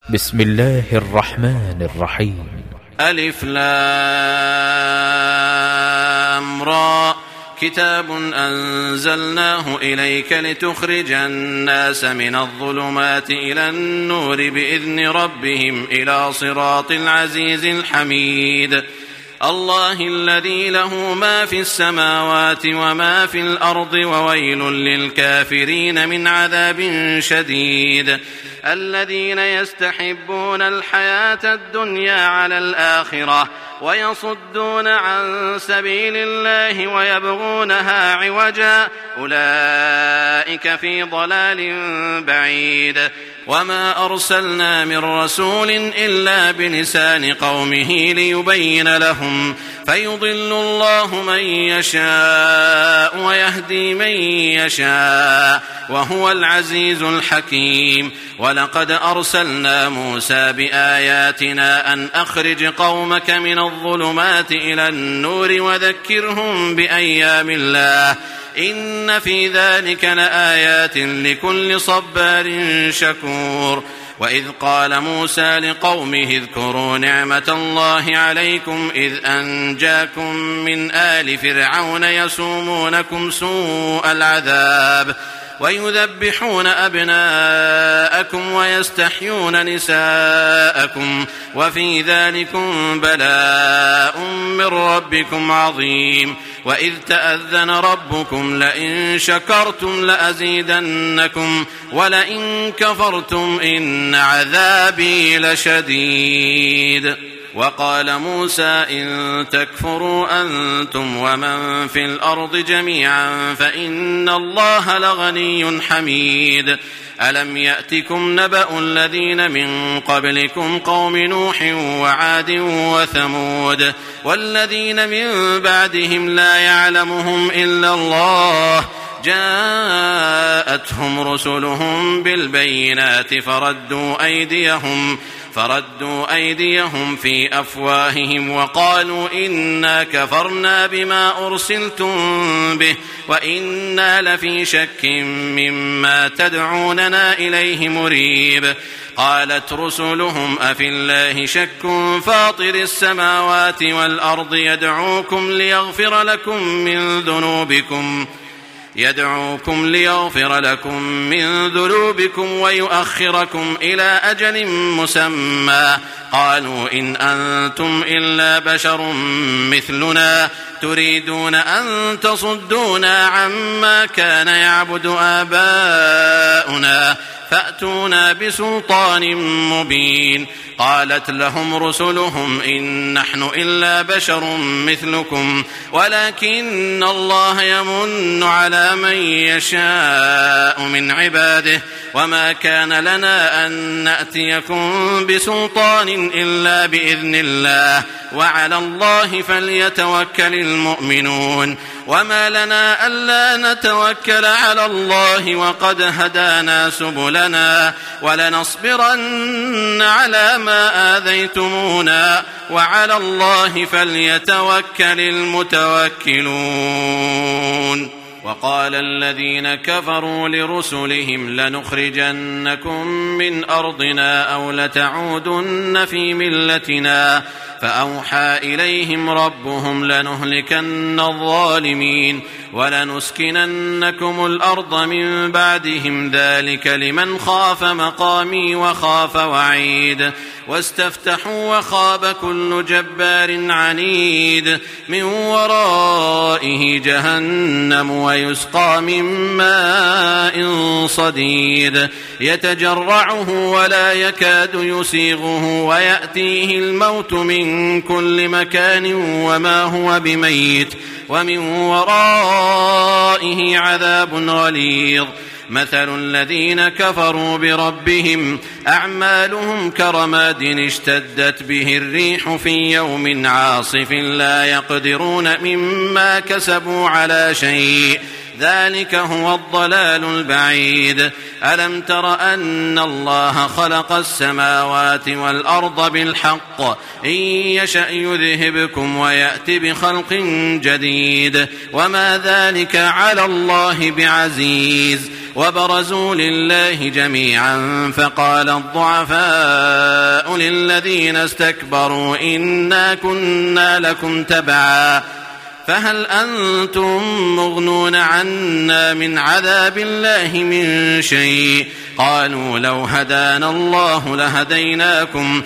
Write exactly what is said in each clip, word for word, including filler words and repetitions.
بسم الله الرحمن الرحيم. ألف لام را كتاب أنزلناه إليك لتخرج الناس من الظلمات إلى النور بإذن ربهم إلى صراط العزيز الحميد. الله الذي له ما في السماوات وما في الأرض وويل للكافرين من عذاب شديد. الذين يستحبون الحياة الدنيا على الآخرة ويصدون عن سبيل الله ويبغونها عوجا أولئك في ضلال بعيد. وما أرسلنا من رسول إلا بلسان قومه ليبين لهم فيضل الله من يشاء ويهدي من يشاء وهو العزيز الحكيم. ولقد أرسلنا موسى بآياتنا أن أخرج قومك من الظلمات إلى النور وذكرهم بأيام الله إن في ذلك لآيات لكل صبار شكور. وإذ قال موسى لقومه اذكروا نعمة الله عليكم إذ أنجاكم من آل فرعون يسومونكم سوء العذاب ويذبحون أبناءكم ويستحيون نساءكم وفي ذلكم بلاء من ربكم عظيم. وإذ تأذن ربكم لئن شكرتم لأزيدنكم ولئن كفرتم إن عذابي لشديد. وقال موسى إن تكفروا أنتم ومن في الأرض جميعا فإن الله لغني حميد. ألم يأتكم نبأ الذين من قبلكم قوم نوح وعاد وثمود والذين من بعدهم لا يعلمهم إلا الله جاءتهم رسلهم بالبينات فردوا أيديهم فردوا أيديهم في أفواههم وقالوا إنا كفرنا بما أرسلتم به وإنا لفي شك مما تدعوننا إليه مريب. قالت رسلهم أفي الله شك فاطر السماوات والأرض يدعوكم ليغفر لكم من ذنوبكم يدعوكم ليغفر لكم من ذنوبكم ويؤخركم إلى أجل مسمى. قالوا إن أنتم إلا بشر مثلنا تريدون أن تصدونا عما كان يعبد آباؤنا فأتونا بسلطان مبين. قالت لهم رسلهم إن نحن إلا بشر مثلكم ولكن الله يمن على من يشاء من عباده وما كان لنا أن نأتيكم بسلطان إلا بإذن الله وعلى الله فليتوكل المؤمنون. وما لنا ألا نتوكل على الله وقد هدانا سبلنا ولنصبرن على ما آذيتمونا وعلى الله فليتوكل المتوكلون. وقال الذين كفروا لرسلهم لنخرجنكم من أرضنا أو لتعودن في ملتنا فأوحى إليهم ربهم لنهلكن الظالمين ولنسكننكم الأرض من بعدهم ذلك لمن خاف مقامي وخاف وعيد. واستفتحوا وخاب كل جبار عنيد من ورائه جهنم ويسقى من ماء صديد يتجرعه ولا يكاد يسيغه ويأتيه الموت من كل مكان وما هو بميت ومن ورائه عذاب غليظ. مثل الذين كفروا بربهم أعمالهم كرماد اشتدت به الريح في يوم عاصف لا يقدرون مما كسبوا على شيء ذلك هو الضلال البعيد. ألم تر أن الله خلق السماوات والأرض بالحق إن يشأ يذهبكم ويأتي بخلق جديد وما ذلك على الله بعزيز. وبرزوا لله جميعا فقال الضعفاء للذين استكبروا إنا كنا لكم تبعا فهل أنتم مغنون عنا من عذاب الله من شيء قالوا لو هدانا الله لهديناكم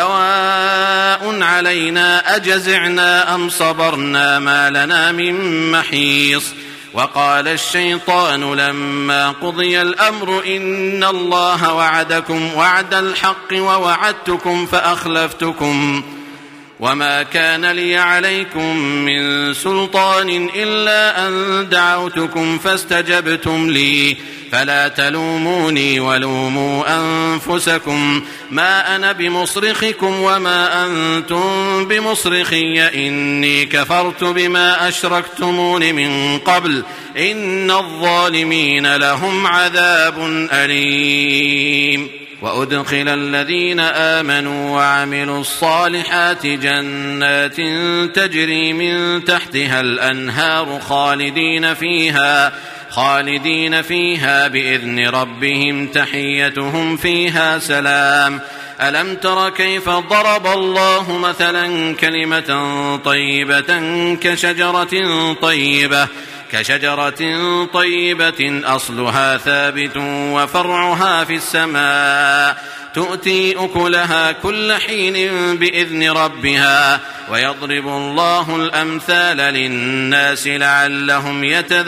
سواء علينا أجزعنا أم صبرنا ما لنا من محيص وقال الشيطان لما قضي الأمر إن الله وعدكم وعد الحق ووعدتكم فأخلفتكم وما كان لي عليكم من سلطان إلا أن دعوتكم فاستجبتم لي فلا تلوموني ولوموا أنفسكم ما أنا بمصرخكم وما أنتم بمصرخي إني كفرت بما أشركتمون من قبل إن الظالمين لهم عذاب أليم وأدخل الذين آمنوا وعملوا الصالحات جنات تجري من تحتها الأنهار خالدين فيها خالدين فيها بإذن ربهم تحيتهم فيها سلام ألم تر كيف ضرب الله مثلا كلمة طيبة كشجرة طيبة كشجرة طيبة أصلها ثابت وفرعها في السماء تؤتي أكلها كل حين بإذن ربها ويضرب الله الأمثال للناس لعلهم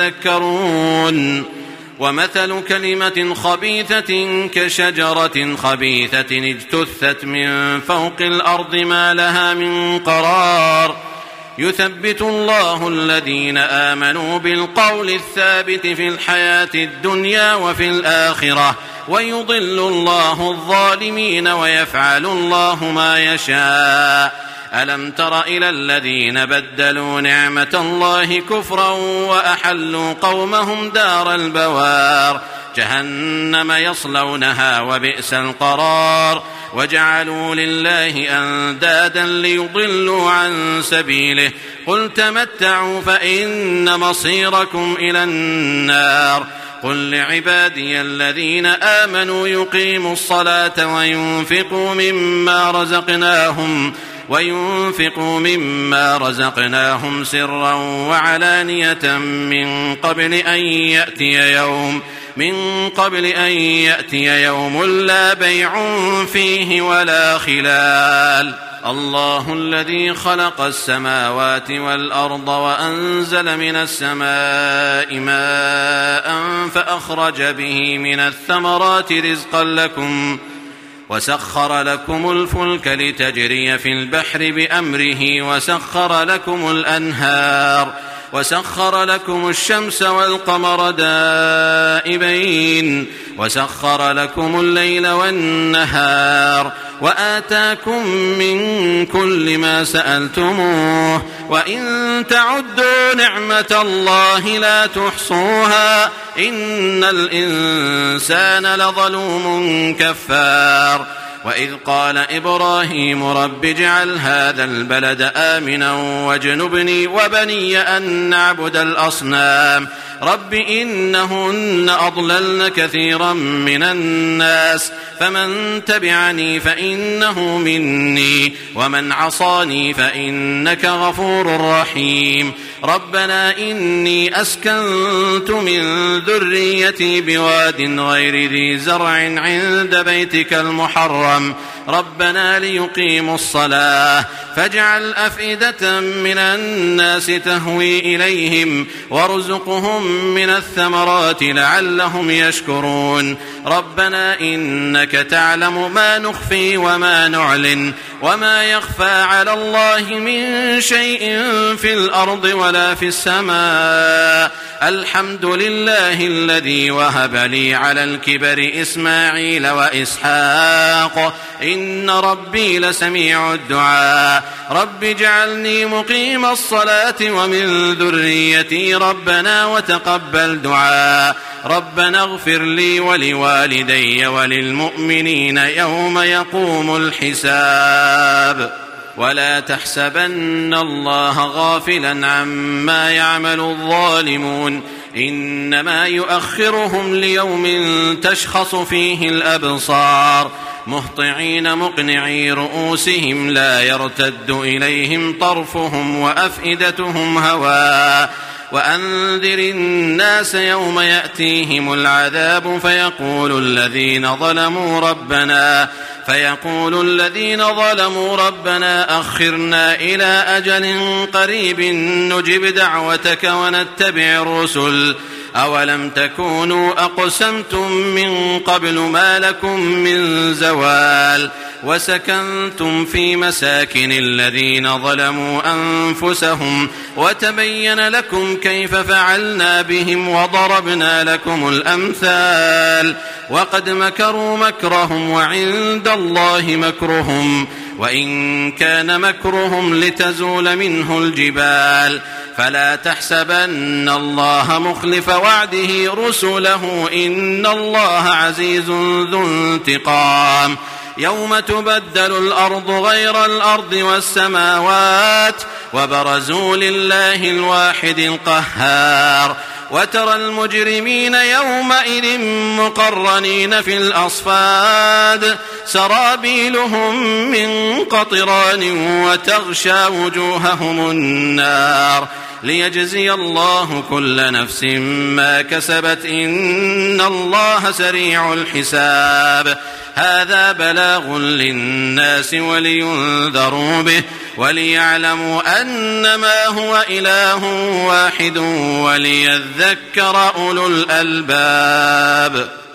يتذكرون ومثل كلمة خبيثة كشجرة خبيثة اجتثت من فوق الأرض ما لها من قرار يثبت الله الذين آمنوا بالقول الثابت في الحياة الدنيا وفي الآخرة ويضل الله الظالمين ويفعل الله ما يشاء ألم تر إلى الذين بدلوا نعمة الله كفرا وأحلوا قومهم دار البوار جهنم يصلونها وبئس القرار وجعلوا لله أندادا ليضلوا عن سبيله قل تمتعوا فإن مصيركم إلى النار قل لعبادي الذين آمنوا يقيموا الصلاة وينفقوا مما رزقناهم وينفقوا مما رزقناهم سرا وعلانية من قبل أن يأتي يوم من قبل أن يأتي يوم لا بيع فيه ولا خلال الله الذي خلق السماوات والأرض وأنزل من السماء ماء فأخرج به من الثمرات رزقا لكم وسخر لكم الفلك لتجري في البحر بأمره وسخر لكم الأنهار وسخر لكم الشمس والقمر دائبين وسخر لكم الليل والنهار وآتاكم من كل ما سألتموه وإن تعدوا نعمة الله لا تحصوها إن الإنسان لظلوم كفار وإذ قال إبراهيم رب اجعل هذا البلد آمنا واجنبني وبني أن نعبد الأصنام رب إنهن أضللن كثيرا من الناس فمن تبعني فإنه مني ومن عصاني فإنك غفور رحيم ربنا إني أسكنت من ذريتي بواد غير ذي زرع عند بيتك المحرم ربنا ليقيموا الصلاة فاجعل أفئدة من الناس تهوي إليهم وارزقهم من الثمرات لعلهم يشكرون ربنا إنك تعلم ما نخفي وما نعلن وما يخفى على الله من شيء في الأرض ولا في السماء الحمد لله الذي وهب لي على الكبر إسماعيل وإسحاق إن ربي لسميع الدعاء رب اجعلني مقيم الصلاة ومن ذريتي ربنا وتقبل دعاء ربنا اغفر لي ولوالدي وللمؤمنين يوم يقوم الحساب ولا تحسبن الله غافلا عما يعمل الظالمون إنما يؤخرهم ليوم تشخص فيه الأبصار مهطعين مقنعي رؤوسهم لا يرتد إليهم طرفهم وأفئدتهم هواء وأنذر الناس يوم يأتيهم العذاب فيقول الذين ظلموا ربنا فيقول الذين ظلموا ربنا أخرنا إلى أجل قريب نجب دعوتك ونتبع الرسل أولم تكونوا أقسمتم من قبل ما لكم من زوال وسكنتم في مساكن الذين ظلموا أنفسهم وتبين لكم كيف فعلنا بهم وضربنا لكم الأمثال وقد مكروا مكرهم وعند الله مكرهم وإن كان مكرهم لتزول منه الجبال فلا تحسبن الله مخلف وعده رسله إن الله عزيز ذو انتقام يوم تبدل الأرض غير الأرض والسماوات وبرزوا لله الواحد القهار وترى المجرمين يومئذ مقرنين في الأصفاد سرابيلهم من قطران وتغشى وجوههم النار ليجزي الله كل نفس ما كسبت إن الله سريع الحساب هذا بلاغ للناس ولينذروا به وليعلموا أنما هو إله واحد وليذكر أولو الألباب.